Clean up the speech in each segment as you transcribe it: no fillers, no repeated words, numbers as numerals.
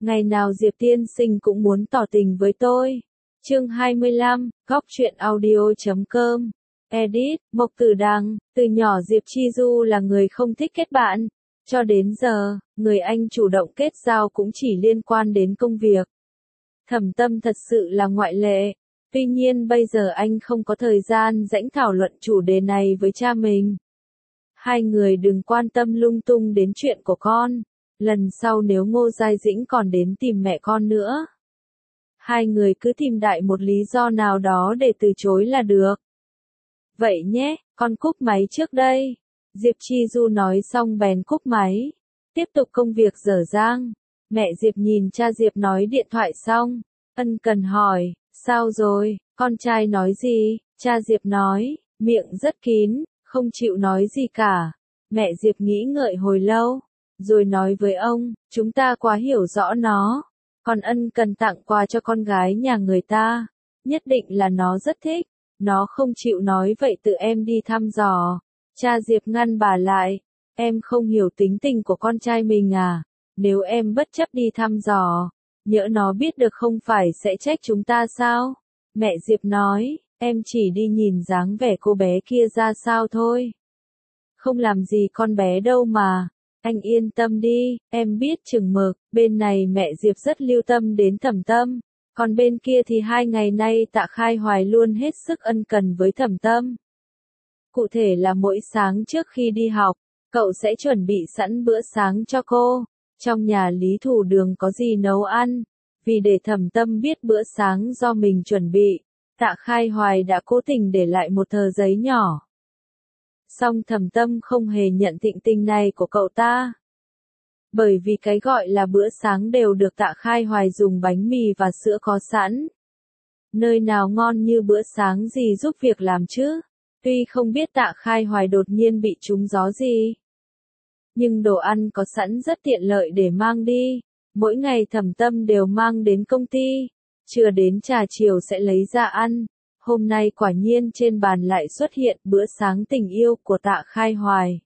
Ngày nào Diệp tiên sinh cũng muốn tỏ tình với tôi. Chương 25, Góc truyện audio.com. Edit, Mộc Tử Đằng. Từ nhỏ Diệp Chi Du là người không thích kết bạn. Cho đến giờ, người anh chủ động kết giao cũng chỉ liên quan đến công việc. Thẩm Tâm thật sự là ngoại lệ. Tuy nhiên bây giờ anh không có thời gian rảnh thảo luận chủ đề này với cha mình. Hai người đừng quan tâm lung tung đến chuyện của con. Lần sau nếu Ngô Giai Dĩnh còn đến tìm mẹ con nữa, hai người cứ tìm đại một lý do nào đó để từ chối là được. Vậy nhé, con cúp máy trước đây. Diệp Chi Du nói xong bèn cúp máy. Tiếp tục công việc dở dang. Mẹ Diệp nhìn cha Diệp nói điện thoại xong. Ân cần hỏi, sao rồi, con trai nói gì? Cha Diệp nói, miệng rất kín, không chịu nói gì cả. Mẹ Diệp nghĩ ngợi hồi lâu, rồi nói với ông, chúng ta quá hiểu rõ nó. Còn Ân cần tặng quà cho con gái nhà người ta. Nhất định là nó rất thích. Nó không chịu nói vậy tự em đi thăm dò. Cha Diệp ngăn bà lại. Em không hiểu tính tình của con trai mình à? Nếu em bất chấp đi thăm dò, nhỡ nó biết được không phải sẽ trách chúng ta sao? Mẹ Diệp nói, em chỉ đi nhìn dáng vẻ cô bé kia ra sao thôi. Không làm gì con bé đâu mà. Anh yên tâm đi, em biết chừng mực. Bên này mẹ Diệp rất lưu tâm đến Thẩm Tâm. Còn bên kia thì 2 ngày nay Tạ Khai Hoài luôn hết sức ân cần với Thẩm Tâm. Cụ thể là mỗi sáng trước khi đi học, cậu sẽ chuẩn bị sẵn bữa sáng cho cô. Trong nhà Lý Thủ Đường có gì nấu ăn. Vì để Thẩm Tâm biết bữa sáng do mình chuẩn bị, Tạ Khai Hoài đã cố tình để lại một tờ giấy nhỏ. Song Thẩm Tâm không hề nhận thịnh tình này của cậu ta. Bởi vì cái gọi là bữa sáng đều được Tạ Khai Hoài dùng bánh mì và sữa có sẵn. Nơi nào ngon như bữa sáng gì giúp việc làm chứ? Tuy không biết Tạ Khai Hoài đột nhiên bị trúng gió gì, nhưng đồ ăn có sẵn rất tiện lợi để mang đi. Mỗi ngày Thẩm Tâm đều mang đến công ty. Trưa đến trà chiều sẽ lấy ra ăn. Hôm nay quả nhiên trên bàn lại xuất hiện bữa sáng tình yêu của Tạ Khai Hoài.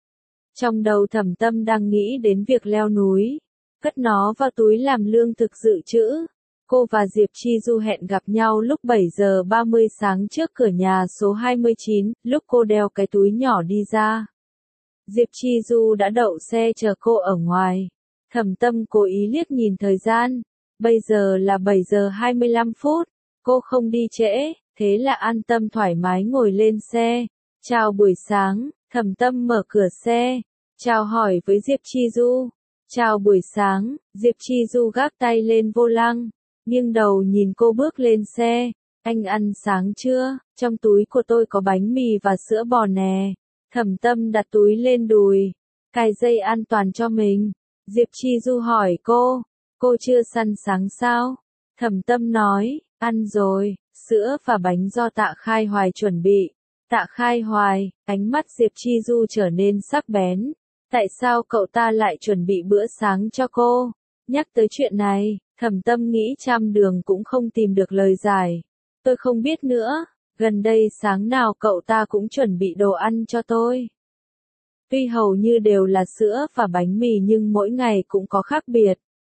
Trong đầu Thẩm Tâm đang nghĩ đến việc leo núi, cất nó vào túi làm lương thực dự trữ. Cô và Diệp Chi Du hẹn gặp nhau lúc 7 giờ 30 sáng trước cửa nhà số 29, lúc cô đeo cái túi nhỏ đi ra. Diệp Chi Du đã đậu xe chờ cô ở ngoài. Thẩm Tâm cố ý liếc nhìn thời gian. Bây giờ là 7 giờ 25 phút. Cô không đi trễ, thế là an tâm thoải mái ngồi lên xe. Chào buổi sáng, Thẩm Tâm mở cửa xe. Chào hỏi với Diệp Chi Du. Chào buổi sáng, Diệp Chi Du gác tay lên vô lăng, nghiêng đầu nhìn cô bước lên xe. Anh ăn sáng chưa? Trong túi của tôi có bánh mì và sữa bò nè. Thẩm Tâm đặt túi lên đùi, cài dây an toàn cho mình. Diệp Chi Du hỏi cô chưa săn sáng sao? Thẩm Tâm nói, ăn rồi, sữa và bánh do Tạ Khai Hoài chuẩn bị. Tạ Khai Hoài, ánh mắt Diệp Chi Du trở nên sắc bén. Tại sao cậu ta lại chuẩn bị bữa sáng cho cô? Nhắc tới chuyện này, Thẩm Tâm nghĩ trăm đường cũng không tìm được lời giải. Tôi không biết nữa, gần đây sáng nào cậu ta cũng chuẩn bị đồ ăn cho tôi. Tuy hầu như đều là sữa và bánh mì nhưng mỗi ngày cũng có khác biệt.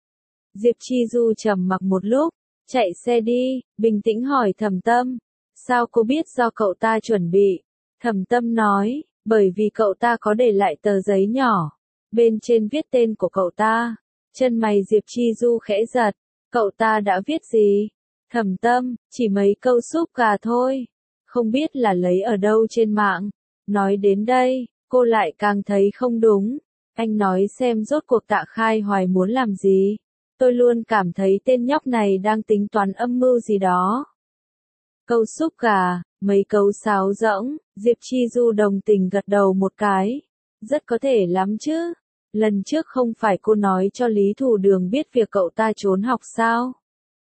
Diệp Chi Du trầm mặc một lúc, chạy xe đi, bình tĩnh hỏi Thẩm Tâm. Sao cô biết do cậu ta chuẩn bị? Thẩm Tâm nói, bởi vì cậu ta có để lại tờ giấy nhỏ. Bên trên viết tên của cậu ta. Chân mày Diệp Chi Du khẽ giật. Cậu ta đã viết gì? Thẩm Tâm, chỉ mấy câu súp gà thôi. Không biết là lấy ở đâu trên mạng. Nói đến đây, cô lại càng thấy không đúng. Anh nói xem rốt cuộc Tạ Khai Hoài muốn làm gì. Tôi luôn cảm thấy tên nhóc này đang tính toán âm mưu gì đó. Câu súp gà, mấy câu sáo rỗng, Diệp Chi Du đồng tình gật đầu một cái. Rất có thể lắm chứ. Lần trước không phải cô nói cho Lý Thủ Đường biết việc cậu ta trốn học sao?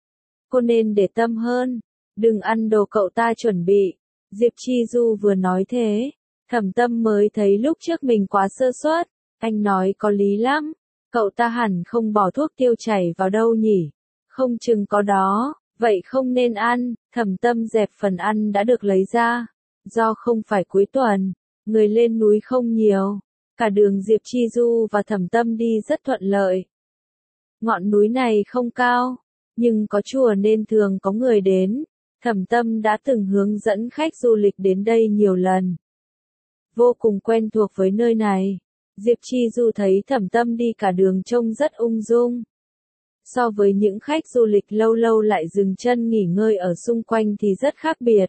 Cô nên để tâm hơn. Đừng ăn đồ cậu ta chuẩn bị. Diệp Chi Du vừa nói thế, Thẩm Tâm mới thấy lúc trước mình quá sơ suất. Anh nói có lý lắm. Cậu ta hẳn không bỏ thuốc tiêu chảy vào đâu nhỉ? Không chừng có đó. Vậy không nên ăn. Thẩm Tâm dẹp phần ăn đã được lấy ra. Do không phải cuối tuần, người lên núi không nhiều. Cả đường Diệp Chi Du và Thẩm Tâm đi rất thuận lợi. Ngọn núi này không cao, nhưng có chùa nên thường có người đến. Thẩm Tâm đã từng hướng dẫn khách du lịch đến đây nhiều lần. Vô cùng quen thuộc với nơi này. Diệp Chi Du thấy Thẩm Tâm đi cả đường trông rất ung dung. So với những khách du lịch lâu lâu lại dừng chân nghỉ ngơi ở xung quanh thì rất khác biệt.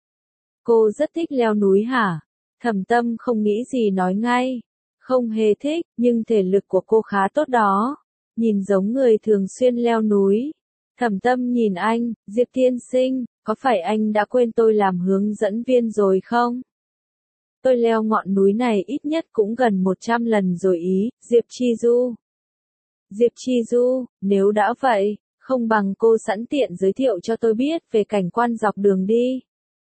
Cô rất thích leo núi hả? Thẩm Tâm không nghĩ gì nói ngay. Không hề thích, nhưng thể lực của cô khá tốt đó. Nhìn giống người thường xuyên leo núi. Thẩm Tâm nhìn anh, Diệp tiên sinh, có phải anh đã quên tôi làm hướng dẫn viên rồi không? Tôi leo ngọn núi này ít nhất cũng gần 100 lần rồi ý, Diệp Chi Du. Diệp Chi Du, nếu đã vậy, không bằng cô sẵn tiện giới thiệu cho tôi biết về cảnh quan dọc đường đi.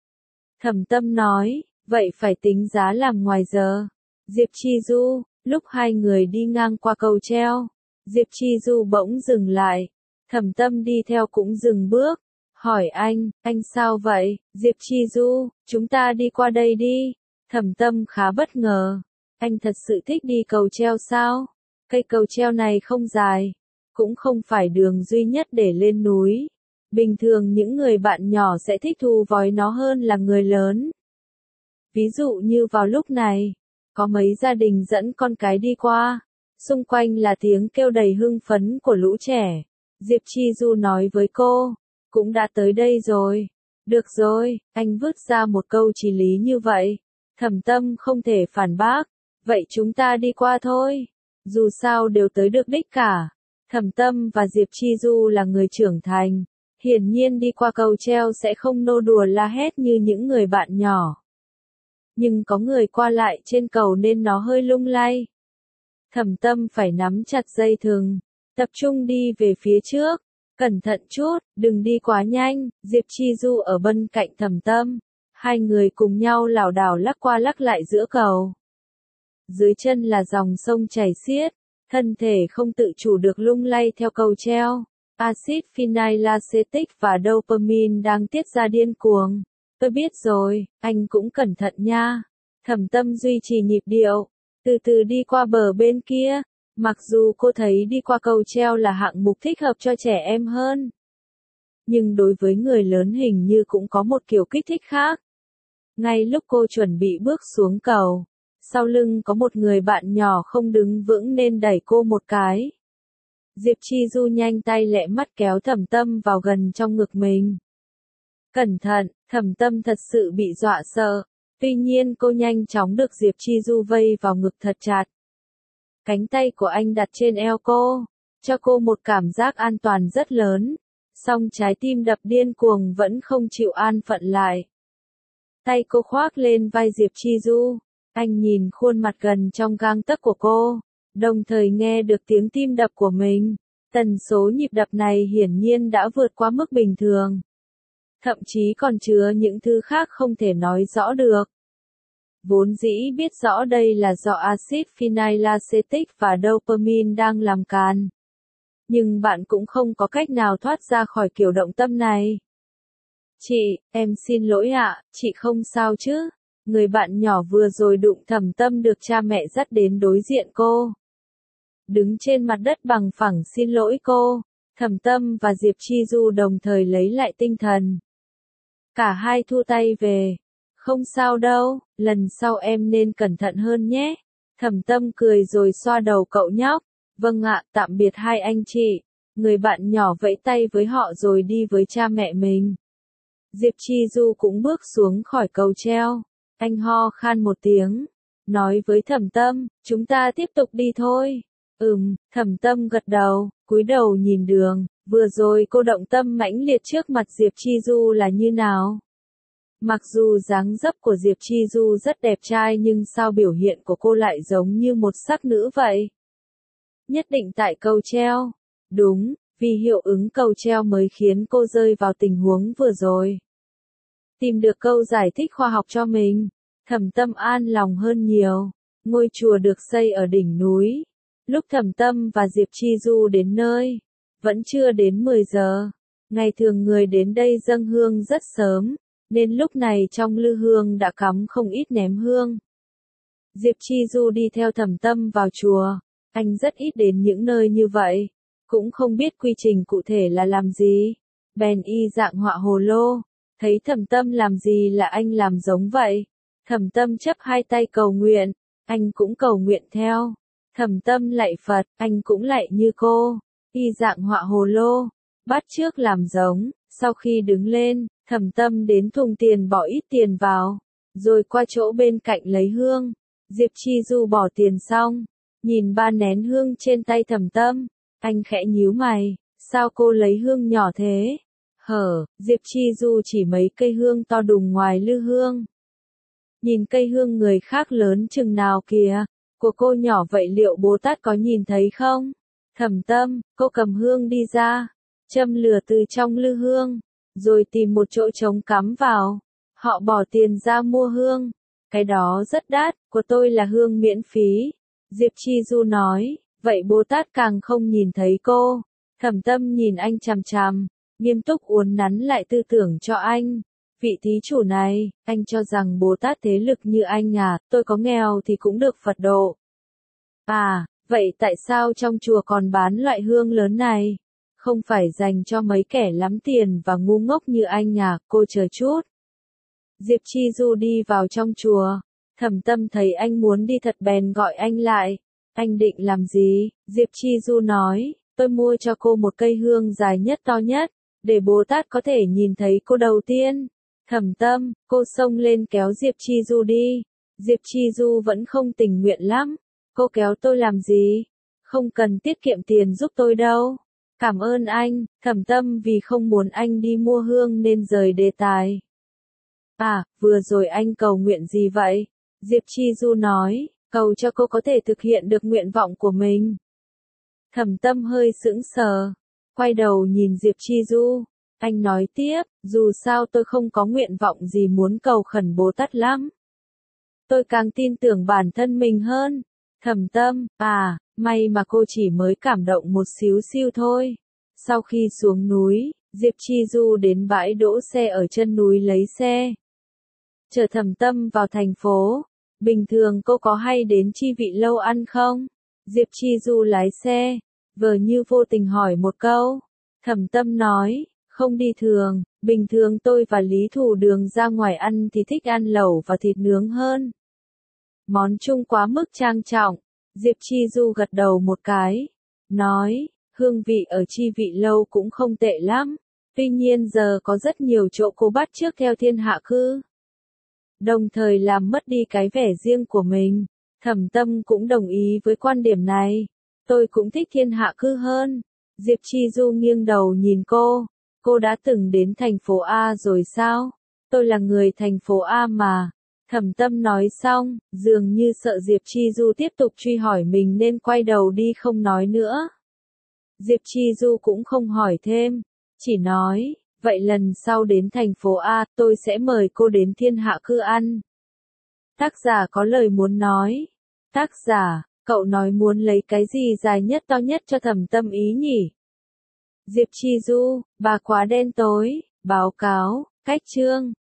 Thẩm Tâm nói, vậy phải tính giá làm ngoài giờ. Diệp Chi Du, lúc hai người đi ngang qua cầu treo, Diệp Chi Du bỗng dừng lại. Thẩm Tâm đi theo cũng dừng bước, hỏi anh sao vậy? Diệp Chi Du, chúng ta đi qua đây đi. Thẩm Tâm khá bất ngờ, anh thật sự thích đi cầu treo sao? Cây cầu treo này không dài, cũng không phải đường duy nhất để lên núi. Bình thường những người bạn nhỏ sẽ thích thu vói nó hơn là người lớn. Ví dụ như vào lúc này, có mấy gia đình dẫn con cái đi qua, xung quanh là tiếng kêu đầy hưng phấn của lũ trẻ. Diệp Chi Du nói với cô, cũng đã tới đây rồi. Được rồi, anh vứt ra một câu chí lý như vậy. Thẩm Tâm không thể phản bác, vậy chúng ta đi qua thôi. Dù sao đều tới được đích cả. Thẩm Tâm và Diệp Chi Du là người trưởng thành. Hiển nhiên đi qua cầu treo sẽ không nô đùa la hét như những người bạn nhỏ. Nhưng có người qua lại trên cầu nên nó hơi lung lay. Thẩm Tâm phải nắm chặt dây thừng, tập trung đi về phía trước. Cẩn thận chút, đừng đi quá nhanh. Diệp Chi Du ở bên cạnh Thẩm Tâm. Hai người cùng nhau lảo đảo lắc qua lắc lại giữa cầu. Dưới chân là dòng sông chảy xiết, thân thể không tự chủ được lung lay theo cầu treo. Axit phenylacetic và dopamine đang tiết ra điên cuồng. Tôi biết rồi, anh cũng cẩn thận nha. Thẩm Tâm duy trì nhịp điệu, từ từ đi qua bờ bên kia. Mặc dù cô thấy đi qua cầu treo là hạng mục thích hợp cho trẻ em hơn, nhưng đối với người lớn hình như cũng có một kiểu kích thích khác. Ngay lúc cô chuẩn bị bước xuống cầu, sau lưng có một người bạn nhỏ không đứng vững nên đẩy cô một cái. Diệp Chi Du nhanh tay lẹ mắt kéo Thẩm Tâm vào gần trong ngực mình. Cẩn thận, Thẩm Tâm thật sự bị dọa sợ. Tuy nhiên cô nhanh chóng được Diệp Chi Du vây vào ngực thật chặt. Cánh tay của anh đặt trên eo cô, cho cô một cảm giác an toàn rất lớn. Song trái tim đập điên cuồng vẫn không chịu an phận lại. Tay cô khoác lên vai Diệp Chi Du. Anh nhìn khuôn mặt gần trong gang tấc của cô, đồng thời nghe được tiếng tim đập của mình. Tần số nhịp đập này hiển nhiên đã vượt qua mức bình thường. Thậm chí còn chứa những thứ khác không thể nói rõ được. Vốn dĩ biết rõ đây là do axit phenylacetic và dopamine đang làm càn. Nhưng bạn cũng không có cách nào thoát ra khỏi kiểu động tâm này. Chị, em xin lỗi ạ, chị không sao chứ? Người bạn nhỏ vừa rồi đụng Thẩm Tâm được cha mẹ dắt đến đối diện cô. Đứng trên mặt đất bằng phẳng xin lỗi cô. Thẩm Tâm và Diệp Chi Du đồng thời lấy lại tinh thần. Cả hai thu tay về. Không sao đâu, lần sau em nên cẩn thận hơn nhé. Thẩm Tâm cười rồi xoa đầu cậu nhóc. Vâng ạ, tạm biệt hai anh chị. Người bạn nhỏ vẫy tay với họ rồi đi với cha mẹ mình. Diệp Chi Du cũng bước xuống khỏi cầu treo. Anh ho khan một tiếng, nói với Thẩm Tâm, chúng ta tiếp tục đi thôi. Thẩm Tâm gật đầu, cúi đầu nhìn đường. Vừa rồi cô động tâm mãnh liệt trước mặt Diệp Chi Du là như nào? Mặc dù dáng dấp của Diệp Chi Du rất đẹp trai nhưng sao biểu hiện của cô lại giống như một sắc nữ vậy? Nhất định tại cầu treo. Đúng, vì hiệu ứng cầu treo mới khiến cô rơi vào tình huống vừa rồi. Tìm được câu giải thích khoa học cho mình, Thẩm Tâm an lòng hơn nhiều. Ngôi chùa được xây ở đỉnh núi. Lúc Thẩm Tâm và Diệp Chi Du đến nơi, vẫn chưa đến 10 giờ. Ngày thường người đến đây dâng hương rất sớm, nên lúc này trong lư hương đã cắm không ít ném hương. Diệp Chi Du đi theo Thẩm Tâm vào chùa. Anh rất ít đến những nơi như vậy. cũng không biết quy trình cụ thể là làm gì. Bèn y dạng họa hồ lô, thấy Thẩm Tâm làm gì là anh làm giống vậy. Thẩm Tâm chắp hai tay cầu nguyện, anh cũng cầu nguyện theo. Thẩm Tâm lạy Phật, anh cũng lạy như cô. Y dạng họa hồ lô, bắt chước làm giống, sau khi đứng lên, Thẩm Tâm đến thùng tiền bỏ ít tiền vào, rồi qua chỗ bên cạnh lấy hương. Diệp Chi Du bỏ tiền xong, nhìn ba nén hương trên tay Thẩm Tâm, anh khẽ nhíu mày, sao cô lấy hương nhỏ thế? Diệp Chi Du chỉ mấy cây hương to đùng ngoài lư hương. Nhìn cây hương người khác lớn chừng nào kìa, của cô nhỏ vậy liệu Bồ Tát có nhìn thấy không? Thẩm Tâm, cô cầm hương đi ra, châm lửa từ trong lư hương, rồi tìm một chỗ trống cắm vào. Họ bỏ tiền ra mua hương, cái đó rất đắt, của tôi là hương miễn phí. Diệp Chi Du nói, vậy Bồ Tát càng không nhìn thấy cô. Thẩm Tâm nhìn anh chằm chằm, nghiêm túc uốn nắn lại tư tưởng cho anh. Vị thí chủ này, anh cho rằng Bồ Tát thế lực như anh à, tôi có nghèo thì cũng được Phật độ. À, vậy tại sao trong chùa còn bán loại hương lớn này? Không phải dành cho mấy kẻ lắm tiền và ngu ngốc như anh à, cô chờ chút. Diệp Chi Du đi vào trong chùa, Thẩm Tâm thấy anh muốn đi thật bèn gọi anh lại. Anh định làm gì? Diệp Chi Du nói, tôi mua cho cô một cây hương dài nhất to nhất, để Bồ Tát có thể nhìn thấy cô đầu tiên. Thẩm Tâm, cô xông lên kéo Diệp Chi Du đi. Diệp Chi Du vẫn không tình nguyện lắm. Cô kéo tôi làm gì? Không cần tiết kiệm tiền giúp tôi đâu. Cảm ơn anh. Thẩm Tâm vì không muốn anh đi mua hương nên rời đề tài. À, vừa rồi anh cầu nguyện gì vậy? Diệp Chi Du nói, cầu cho cô có thể thực hiện được nguyện vọng của mình. Thẩm Tâm hơi sững sờ, quay đầu nhìn Diệp Chi Du. Anh nói tiếp, dù sao tôi không có nguyện vọng gì muốn cầu khẩn Bồ Tát lắm. Tôi càng tin tưởng bản thân mình hơn. Thẩm Tâm, à, may mà cô chỉ mới cảm động một xíu xiu thôi. Sau khi xuống núi, Diệp Chi Du đến bãi đỗ xe ở chân núi lấy xe. Chở Thẩm Tâm vào thành phố. Bình thường cô có hay đến Chi Vị Lâu ăn không? Diệp Chi Du lái xe, vờ như vô tình hỏi một câu. Thẩm Tâm nói, không đi thường, bình thường tôi và Lý Thủ Đường ra ngoài ăn thì thích ăn lẩu và thịt nướng hơn. Món chung quá mức trang trọng. Diệp Chi Du gật đầu một cái, nói, hương vị ở Chi Vị Lâu cũng không tệ lắm. Tuy nhiên giờ có rất nhiều chỗ cô bắt chước theo thiên hạ cư, đồng thời làm mất đi cái vẻ riêng của mình. Thẩm Tâm cũng đồng ý với quan điểm này. Tôi cũng thích thiên hạ cư hơn. Diệp Chi Du nghiêng đầu nhìn cô đã từng đến thành phố A rồi sao? Tôi là người thành phố A mà. Thẩm Tâm nói xong, dường như sợ Diệp Chi Du tiếp tục truy hỏi mình nên quay đầu đi không nói nữa. Diệp Chi Du cũng không hỏi thêm, chỉ nói, vậy lần sau đến thành phố A, tôi sẽ mời cô đến thiên hạ cư ăn. Tác giả có lời muốn nói. Tác giả, cậu nói muốn lấy cái gì dài nhất to nhất cho Thẩm Tâm ý nhỉ? Diệp Chi Du, bà quá đen tối, báo cáo, cách chương.